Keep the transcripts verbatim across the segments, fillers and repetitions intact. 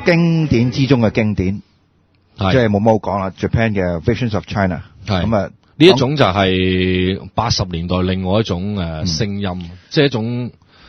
經典之中嘅經典， 係即係冇冇講啦 ，Japan 嘅 Visions of China， 係咁啊呢一種就係八十年代另外一種誒聲音， 嗯、 即係一種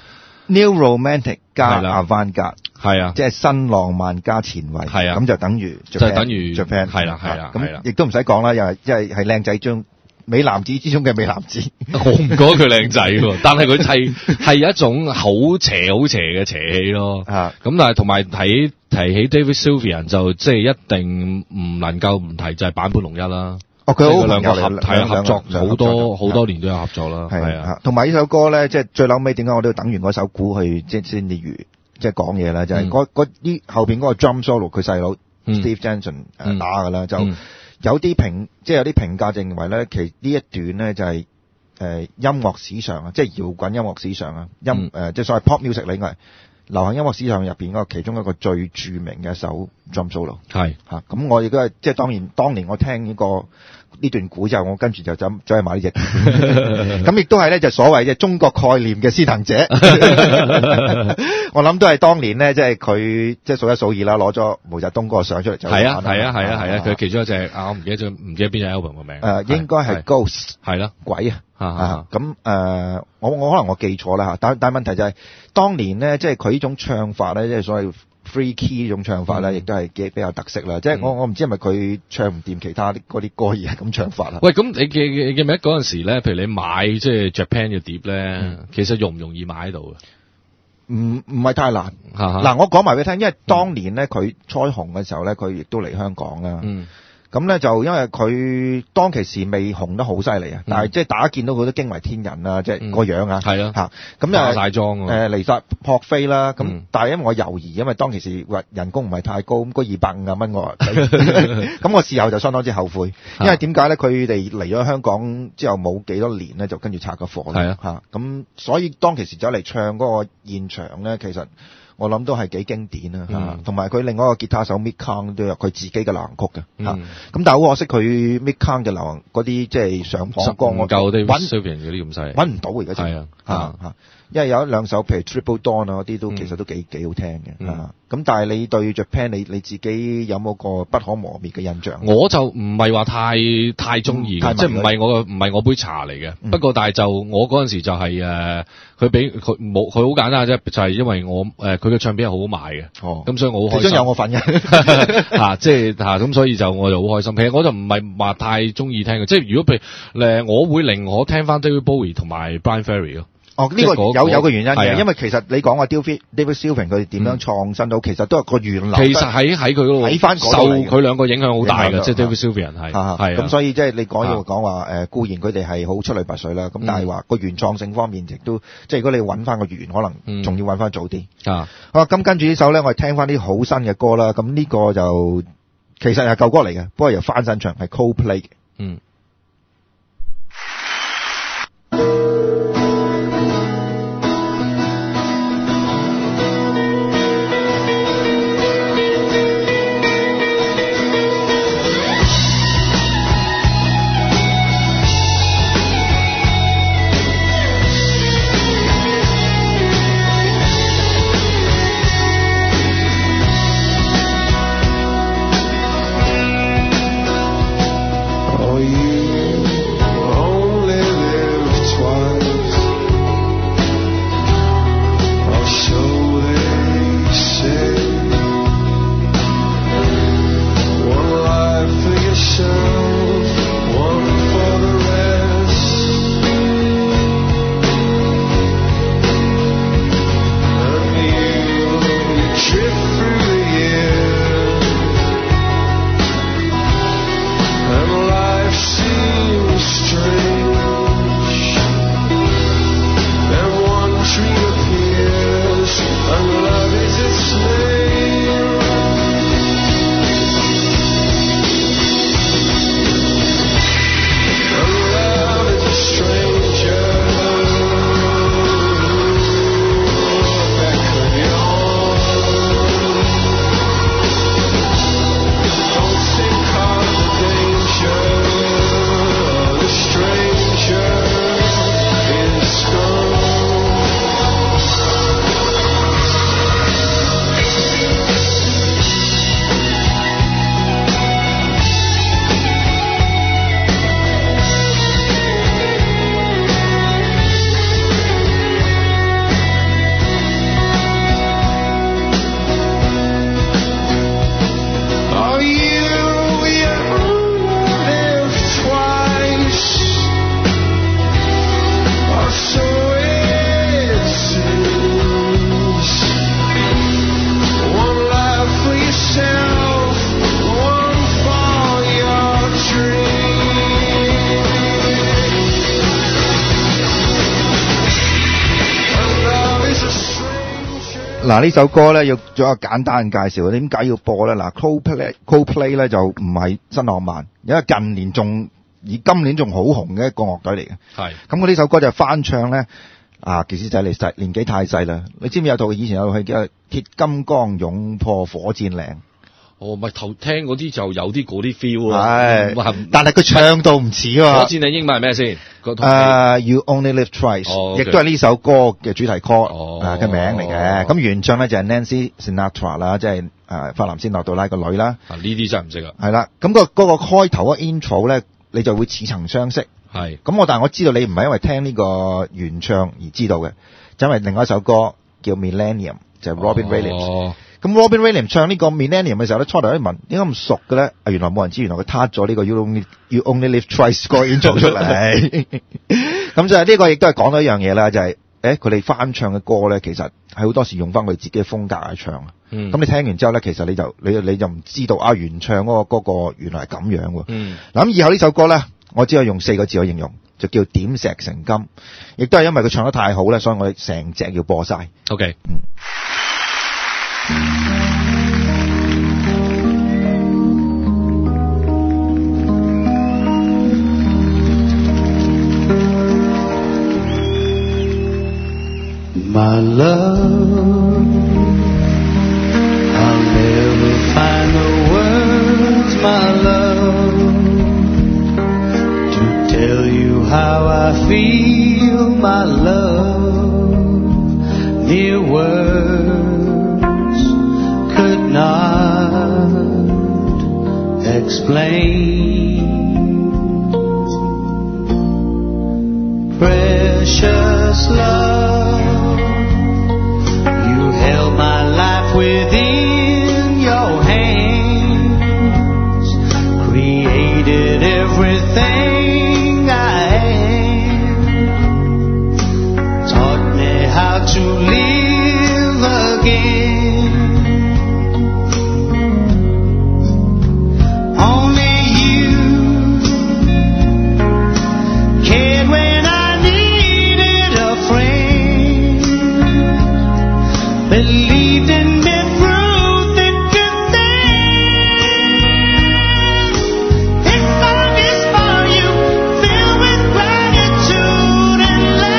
New Romantic 加係啦 Avant-garde， 係啊， 即係新浪漫加前衛， 係啊， 咁就等於 Japan， 就等於 Japan， 係啦係啦係啦， 咁亦都唔使講啦，又係即係係靚仔中美男子之中嘅美男子。 我唔覺得佢靚仔喎，但係佢係係有一種好邪好邪嘅邪氣咯。 啊， 咁但係同埋提提起 David Sylvian 就即係一定唔能夠唔提就係坂本龍一啦。 哦，佢好兩個合係係合作好多好多年都有合作啦。係啊， 同埋呢首歌咧，即係最後尾點解我都要等完嗰首鼓去即係先至如即係講嘢啦，就係嗰嗰啲後邊嗰個 drum solo 佢細佬 Steve Jensen 誒打㗎啦，就有啲評即係有啲評價就認為咧，其實呢一段咧就係誒音樂史上啊，即係搖滾音樂史上啊，音誒即係所謂 pop music 應該係流行音樂史上入邊嗰個其中一個最著名嘅一首 drum solo。 係嚇，咁我亦都係即係當然當年我聽呢個呢段古之後，我跟住就走走去買呢隻，咁亦都係咧就所謂嘅中國概念嘅先行者。我諗都係當年咧，即係佢即係數一數二啦，攞咗毛澤東嗰個相出嚟就係啊係啊係啊係啊，佢其中一隻啊，我唔記得咗唔記得邊隻 album 個名。 誒應該係 Ghost 係啦， 鬼啊啊咁誒，我我可能我記錯啦嚇，但但問題就係當年咧，即係佢呢種唱法咧，即係所謂 free key 呢種唱法咧，亦都係幾比較特色啦。即係我我唔知係咪佢唱唔掂其他啲嗰啲歌而係咁唱法啦。 喂，咁你記記記唔記得嗰陣時咧？譬如你買即係 Japan 嘅碟咧，其實容唔容易買到嘅？ 唔唔係太難。 嗱、 啊，我講埋俾你聽，因為當年咧佢初紅嘅時候咧，佢亦都嚟香港啦。 嗯。 咁咧就因為佢當其時未紅得好犀利啊，但係即係大家見到佢都驚為天人啦，即係個樣啊， 係啊嚇咁就化曬妝誒離曬撲飛啦。咁、 嗯、 但係因為我猶豫，因為當其時人工唔係太高，咁嗰二百五十蚊我，咁我事後就相當之後悔，因為點解咧？佢哋嚟咗香港之後冇幾多年咧，就跟住拆個貨啦嚇。咁所以當其時走嚟唱嗰個現場咧，其實我諗都係幾經典啊嚇，同埋佢另外一個吉他手 Mick Karn 都有佢自己嘅流行曲嘅嚇。咁、嗯、但係好可惜，佢 Mick Karn 嘅流行嗰啲即係上網歌，我夠啲揾嗰啲咁細， 揾唔到而家真係啊嚇嚇。因為有一兩首譬如 Triple Dawn 啊嗰啲都其實都幾幾好聽嘅。咁、嗯、但係你對 Japan 你你自己有冇個不可磨滅嘅印象？ 我就唔係話太太中意嘅，即係唔係我唔係我杯茶嚟嘅、嗯。不過但係就我嗰陣時就係、是、誒，佢俾佢冇佢好簡單啫，就係、是、因為我誒佢嘅唱片係好好賣嘅。哦，咁所以我好開心。 其中有我份嘅嚇，即係嚇咁，所以就我就好開心。其實我就唔係話太中意聽嘅，即係如果譬如誒，我會寧可聽翻 David Bowie 同埋 Brian Ferry 咯。 哦，呢、這個有有個原因嘅、啊，因為其實你講話 David Sylvian 佢哋點樣創新到、嗯，其實都係個源流。 其實喺喺佢嗰度， 喺翻受佢兩個影響好大嘅，即係 David Sylvian 係係。 咁所以即係你講要講話誒，固然佢哋係好出類拔萃啦，咁、嗯、但係話個原創性方面亦都，即係如果你揾翻個源，可能仲要揾翻早啲。啊、嗯，好，咁跟住呢首咧，我哋聽翻啲好新嘅歌啦。咁呢個就其實係舊歌嚟嘅，不過由翻新唱係 Coldplay 嘅。嗯。 Are you 嗱呢首歌咧要做一個簡單嘅介紹，點解要播咧？嗱 Coldplay Coldplay 咧就唔係新浪漫，因為近年仲而今年仲好紅嘅一個樂隊嚟嘅。係。咁佢呢首歌就翻唱咧，啊傑斯仔你細年紀太細啦，你知唔知有套以前有套戲叫《鐵金剛勇破火箭嶺》？ 哦，咪頭聽嗰啲就有啲嗰啲 feel 啊， 係，但係佢唱到唔似啊！ 火箭嶺英文係咩先？ 誒、uh, ，You Only Live Twice，亦、oh, okay. 都係呢首歌嘅主題曲嘅、oh, 呃、名嚟嘅。咁、oh. 原唱咧就係 Nancy Sinatra 啦，即係誒法蘭斯諾杜拉個女啦。啊，呢啲真係唔識啊。係啦，咁、那個嗰、那個開頭嗰 intro 咧，你就會似曾相識。係。咁我但係我知道你唔係因為聽呢個原唱而知道嘅，就因為另外一首歌叫 Millennium， 就係 Robin Williams。Oh. 咁 Robin Williams 唱呢個 Millennium 嘅時候咧，初頭一問點解咁熟嘅咧？啊，原來冇人知，原來佢撻咗呢個 You Only You Only Live Twice 個 intro 出嚟。咁就係呢個亦都係講到一樣嘢啦，就係誒佢哋翻唱嘅歌咧，其實係好多時用翻佢自己嘅風格去唱。咁、嗯、你聽完之後咧，其實你就你你就唔知道啊原唱嗰、嗰個嗰個原來係咁樣喎。嗱、嗯，咁以後呢首歌咧，我只可以用四個字去形容，就叫點石成金。亦都係因為佢唱得太好咧，所以我哋成隻要播晒。OK。嗯。 My love, I'll never find the words, my love, to tell you how I feel, my love. Mere words could not explain. Precious love, you held my life within your hands, created everything I am, taught me how to live again. Only you cared when I needed a friend, believed in me through thick and thin. This song is for you, filled with gratitude and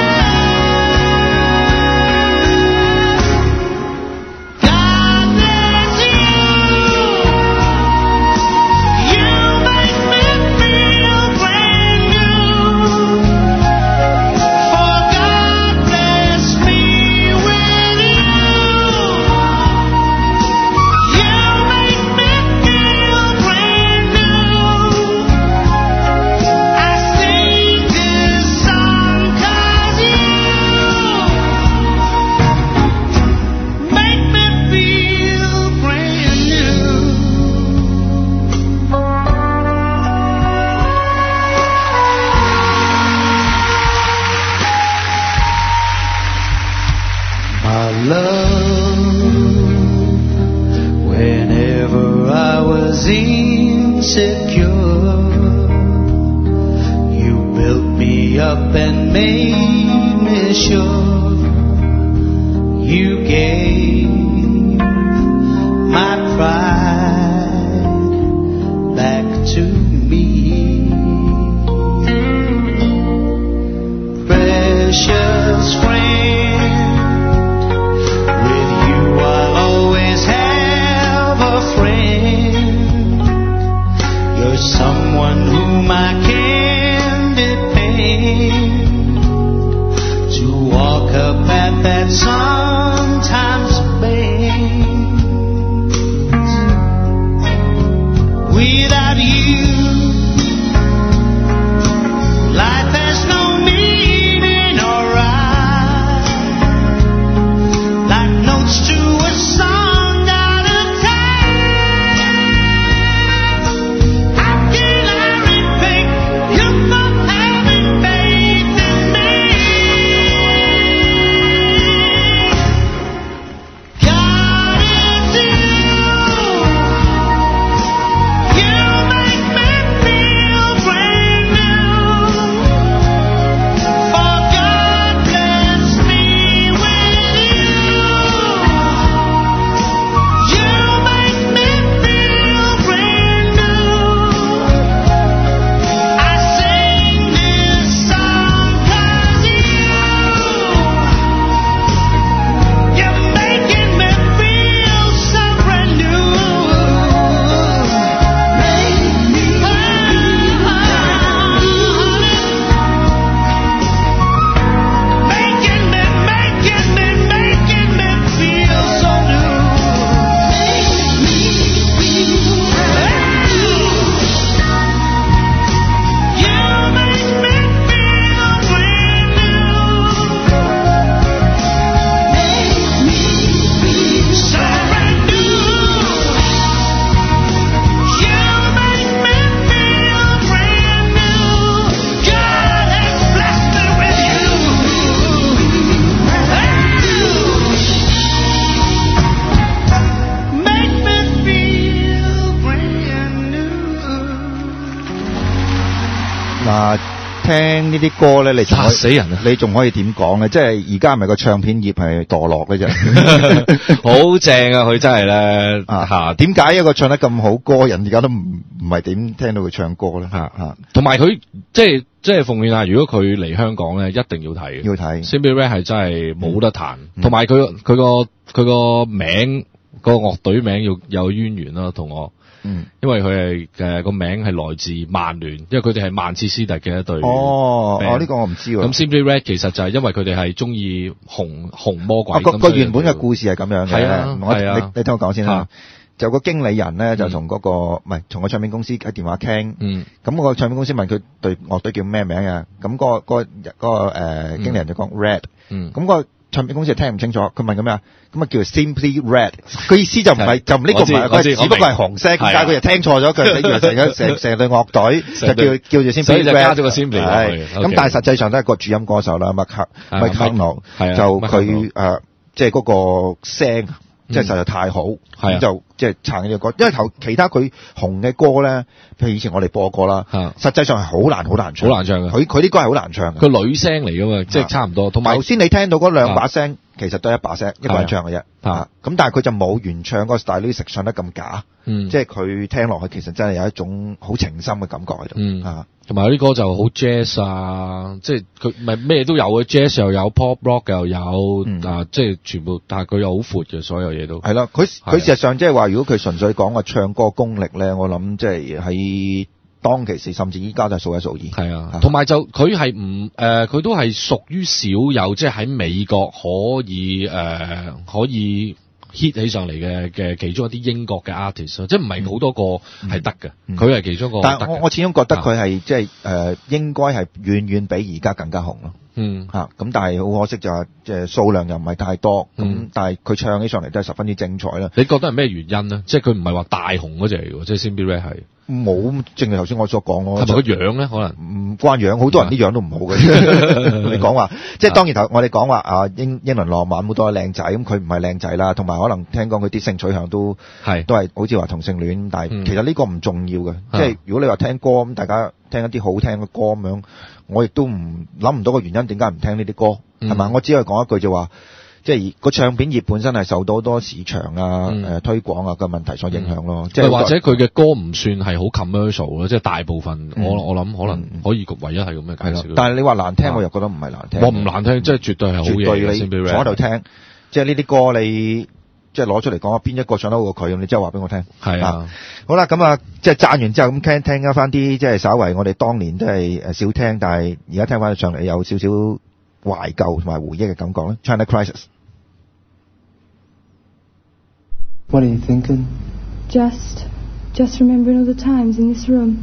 love. God bless you. You make me feel brand new. For God bless me with you. You make me feel brand new. I sing this song 'cause you make me feel brand new. My love, whenever I was insecure, you built me up and made me sure. You gave my pride back to me. Precious friend, with you I'll always have a friend. You're someone whom I can depend, to walk a path that sometimes bends. Without you, life has no meaning or rhyme, like notes to a song out of time. How can I repay you for having faith in me? 聽呢啲歌咧，你仲可以嚇死人啊！ 你仲可以點講咧？即係而家係咪個唱片業係墮落嘅啫？ 好正啊！佢真係咧啊嚇， 點解一個唱得咁好歌人而家都唔唔係點聽到佢唱歌咧？嚇嚇， 同埋佢即係即係奉勸下，如果佢嚟香港咧，一定要睇嘅。 要睇 Simply Red 係真係冇得彈， 嗯同埋佢佢個佢個名個樂隊名要有淵源啦，同我。 嗯， 因為佢係誒個名係來自曼聯，因為佢哋係曼徹斯特嘅一隊。 哦， band 哦呢個我唔知喎。 咁 Simply Red 其實就係因為佢哋係中意紅紅魔鬼。 啊個咁個原本嘅故事係咁樣嘅。 係啊我係啊你你聽我講先啦啊。 就個經理人咧就同嗰個唔係同個唱片公司喺電話傾。 嗯。 咁個唱片公司問佢隊樂隊叫咩名啊？咁嗰個嗰個嗰個誒經理人就講 Red。 嗯。 咁個唱片公司就聽唔清楚，佢問佢咩啊？咁啊叫做 Simply Red，佢意思就唔係就唔呢個唔係，佢只不過係紅色，點解佢就聽錯咗？佢以為成咗成成隊樂隊就叫叫做 Simply Red， 所以就加咗個 Simply 落去。 咁但係實際上都係個主音歌手啦，麥克麥克諾，就佢誒即係嗰個聲。即係實在太好，咁、嗯、就即係撐呢個歌。因為頭其他佢紅嘅歌咧，譬如以前我哋播過啦，實際上係好難好難唱， 好難唱嘅。 佢佢啲歌係好難唱嘅。 佢女聲嚟㗎嘛，即係差唔多。同埋頭先你聽到嗰兩把聲，其實都係一把聲，一個人唱嘅啫。咁但係佢就冇原唱嗰個 stylistic 唱得咁假， 嗯、 即係佢聽落去其實真係有一種好情深嘅感覺喺度。 嗯啊同埋有啲歌就好 jazz 啊，即係佢咪咩都有嘅 jazz 又有 pop rock 又有、嗯、啊，即係全部，但係佢又好闊嘅，所有嘢都係啦。佢佢事實上即係話，如果佢純粹講個唱歌功力咧，我諗即係喺當其時，甚至依家都係數一數二。 係啊，同埋就佢係唔誒，佢、呃、都係屬於少有，即係喺美國可以誒、呃、可以 hit 起上嚟嘅嘅其中一啲英國嘅 artist， 即係唔係好多個係得嘅，佢、嗯、係其中一個。但係我我始終覺得佢係即係誒應該係遠遠比而家更加紅咯。 嗯嚇，咁但係好可惜就係即係數量又唔係太多，咁、 嗯、 但係佢唱起上嚟都係十分之精彩啦。 你覺得係咩原因呢？即係佢唔係話大紅嗰隻嚟嘅，即係 Simply Red 係。 冇，正如頭先我所講咯。 係咪個樣咧？可能唔關樣，好多人啲樣都唔好嘅。你講話，即係當然頭我哋講話啊，英英倫浪漫好多靚仔，咁佢唔係靚仔啦，同埋可能聽講佢啲性取向都係都係好似話同性戀，但係其實呢個唔重要嘅。嗯、即係如果你話聽歌咁，大家聽一啲好聽嘅歌咁樣，我亦都唔諗唔到個原因點解唔聽呢啲歌，係、嗯、咪？我只係講一句就話。即係個唱片業本身係受到好多市場啊、嗯呃、推廣啊嘅問題所影響咯。即、嗯、係或者佢嘅歌唔算係好 commercial 咯，即係大部分、嗯、我我諗可能可以唯一係咁嘅介紹。 但係你話難聽，我又覺得唔係難聽。 我唔難聽，即係絕對係好嘢。 絕對你坐喺度聽，即係呢啲歌你即係攞出嚟講，邊一個唱得好過佢咁？你即係話俾我聽。係啊，啊，好啦，咁啊，即係讚完之後咁聽聽翻啲，即係稍為我哋當年都係誒少聽，但係而家聽翻上嚟有少少懷舊同埋回憶嘅感覺咧。China Crisis。What are you thinking? Just, just remembering all the times in this room.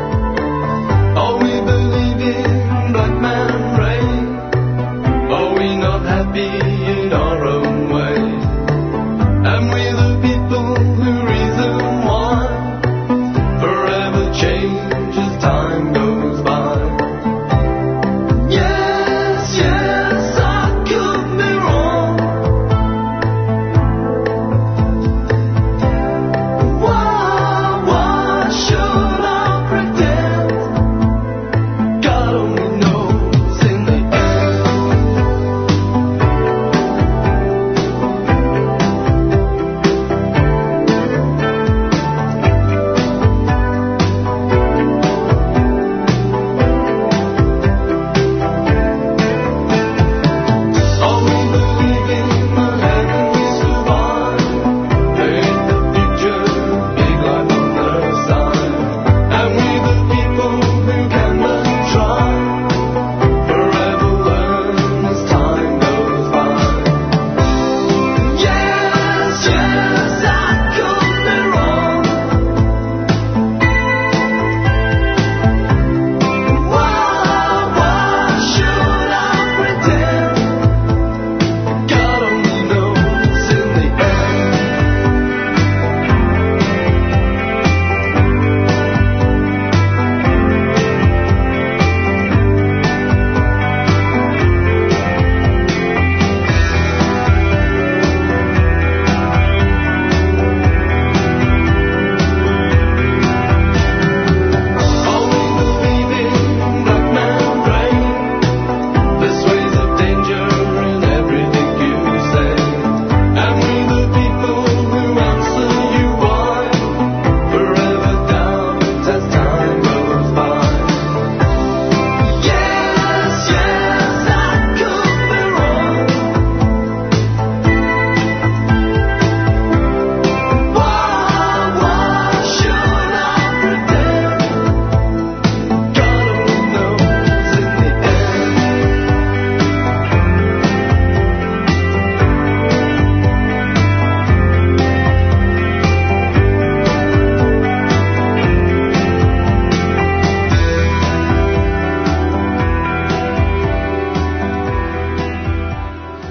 Oh, we believe in black man rain. Oh, we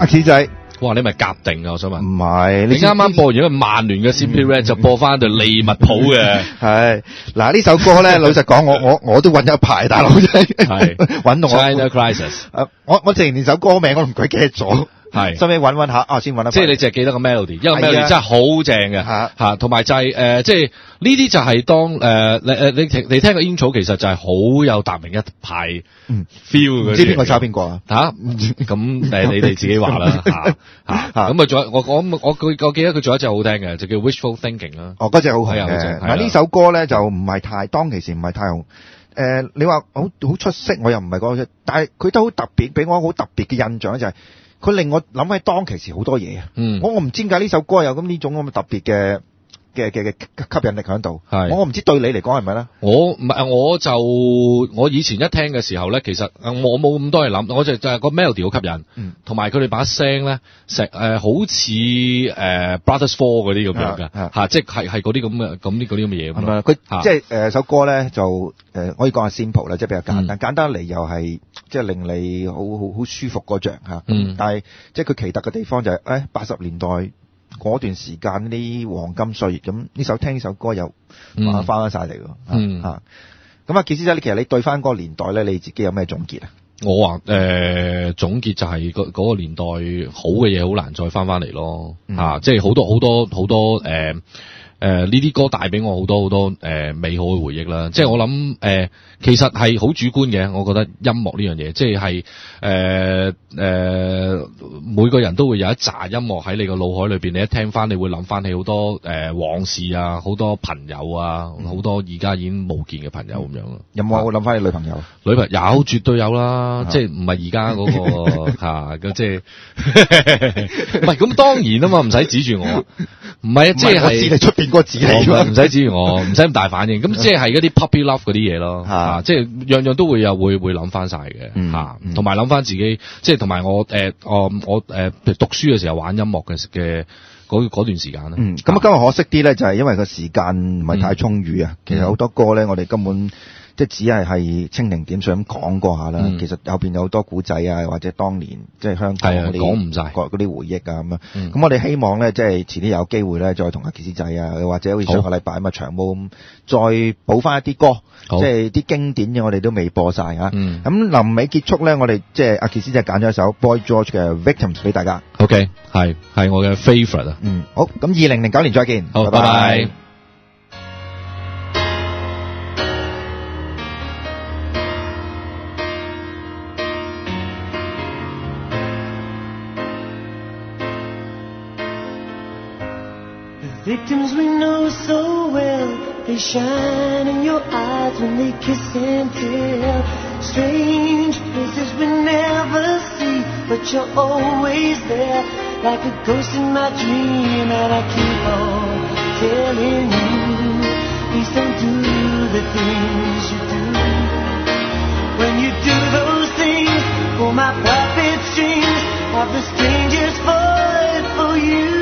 子仔。 哇！你咪夾定啊！我想問， 唔係你啱啱播完一個曼聯嘅 Simply Red，就播翻對利物浦嘅。 係嗱呢首歌咧，老實講，我我我都揾咗一排，大佬真係揾到我。 China Crisis。 誒，我我淨連首歌名我都唔鬼記得咗。 係， 收尾揾揾下啊，先揾得。 即係你淨係記得個 melody，因為 melody 真係好正嘅嚇嚇，同埋就係、是、誒、呃，即係呢啲就係當誒你誒你聽你聽個 intro 其實就係好有達明一派 feel 嘅。 唔知邊個抄邊個啊？ 嚇咁誒，你哋自己話啦嚇嚇。咁啊，仲有我我我我我記得佢仲有一隻好聽嘅，就叫 Wishful Thinking 啦。 哦，嗰隻好紅嘅。 係嗱呢首歌咧就唔係太當其時唔係太紅。誒、呃，你話好好出色，我又唔係講，但係佢都好特別，俾我好特別嘅印象咧就係、是。佢令我諗起當其時好多嘢啊！ 嗯， 我我唔知點解呢首歌有咁呢種咁嘅特別嘅嘅嘅嘅吸引力喺度。 係， 我唔知對你嚟講係咪咧？ 我唔係，我就我以前一聽嘅時候咧，其實我冇咁多嘢諗，我就就係個 melody 好吸引，嗯，同埋佢哋把聲咧，成誒好似誒 Brothers Four 嗰啲咁樣嘅嚇，即係係嗰啲咁嘅咁啲嗰啲咁嘅嘢咁咯。 佢即係誒首歌咧就誒、呃、可以講係 simple 啦，即係比較簡單，嗯、簡單嚟又係即係令你好好好舒服嗰隻嚇。嗯，但係即係佢奇特嘅地方就係誒八十年代。嗰段時間啲黃金歲月，咁呢首聽呢首歌又翻翻晒嚟喎，嗯嚇。咁啊，傑斯仔，你其實你對翻嗰個年代咧，你自己有咩總結啊？ 我話誒、呃、總結就係嗰嗰個年代好嘅嘢好難再翻翻嚟咯，嚇、嗯啊，即係好多好多好多誒誒呢啲歌帶俾我好多好多誒、呃、美好嘅回憶啦。即係我諗誒、呃，其實係好主觀嘅，我覺得音樂呢樣嘢，即係係誒誒每個人都會有一紮音樂喺你個腦海裏邊，你一聽翻，你會諗翻起好多誒、呃、往事啊，好多朋友啊，好、嗯、多而家已經冇見嘅朋友咁樣咯。 有冇我諗翻你女朋友？ 女朋友有絕對有啦，即係唔係而家嗰個嚇嘅，即係唔係咁當然啊嘛，唔使指住我，唔係啊，即係我知你出邊嗰個字嚟， 唔使指住我，唔使咁大反應，咁即係係嗰啲 puppy love 嗰啲嘢咯，嚇，即係樣樣都會有會會諗翻晒嘅嚇，同埋諗翻自己，即係同埋我誒我我誒讀書嘅時候玩音樂嘅嘅嗰段時間咧。嗯， 咁啊今日可惜啲咧，就係因為個時間唔係太充裕啊，其實好多歌咧，我哋根本。即係只係係蜻蜓點水咁講過下啦、嗯，其實後邊有好多古仔啊，或者當年即係香港嗰啲講唔晒嗰啲回憶啊咁樣。咁、嗯、我哋希望咧，即係遲啲有機會咧，再同阿傑斯仔啊，或者好似上個禮拜咁啊長毛咁，再補翻一啲歌，即係啲經典嘅我哋都未播晒啊。咁、嗯、臨尾結束咧，我哋即係阿傑斯仔揀咗一首 Boy George 嘅 Victims 俾大家。 OK， 係係我嘅 favourite 啊。 嗯，好，咁二零零九年再見。 好，拜拜。拜拜。 Victims we know so well, they shine in your eyes when they kiss and tell. Strange places we never see, but you're always there, like a ghost in my dream. And I keep on telling you, please don't do the things you do. When you do those things, pull my puppet strings, have the strangest voice for you.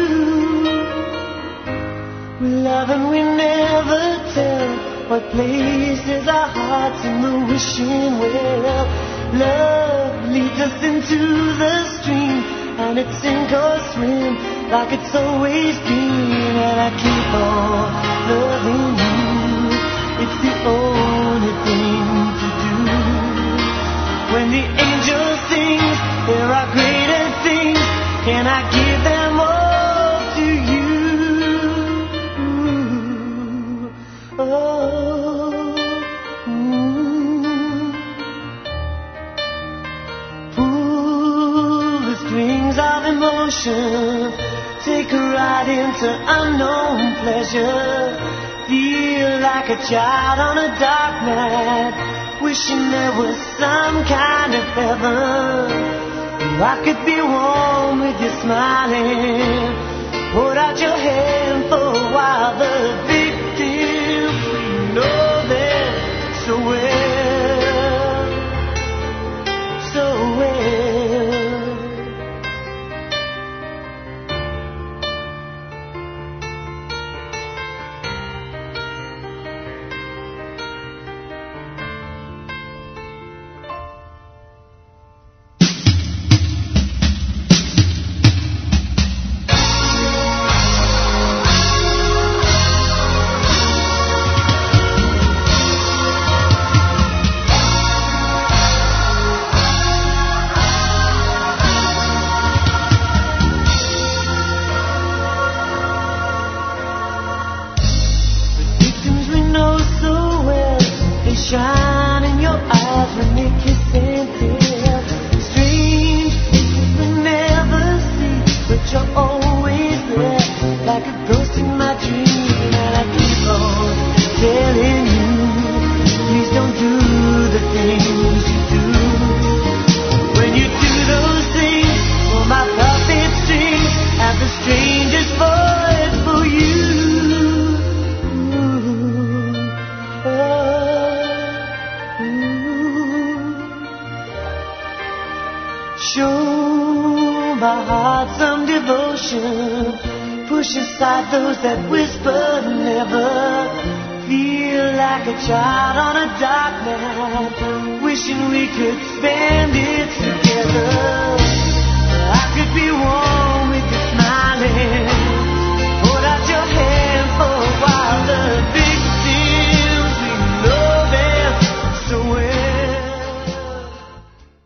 We love and we never tell what places our hearts in the wishing well. Love leads us into the stream, and it's sink or swim like it's always been. And I keep on loving you, it's the only thing to do. When the angel sings, there are greater things, can I give them all to you? Oh, mm. Pull the strings of emotion, take a ride into unknown pleasure. Feel like a child on a dark night, wishing there was some kind of heaven. I could be warm with you smiling. Put out your hand for a while. The victims, we know them so well, so well. Show my heart some devotion. Push aside those that whisper never. Feel like a child on a dark night, wishing we could spend it together. I could be one.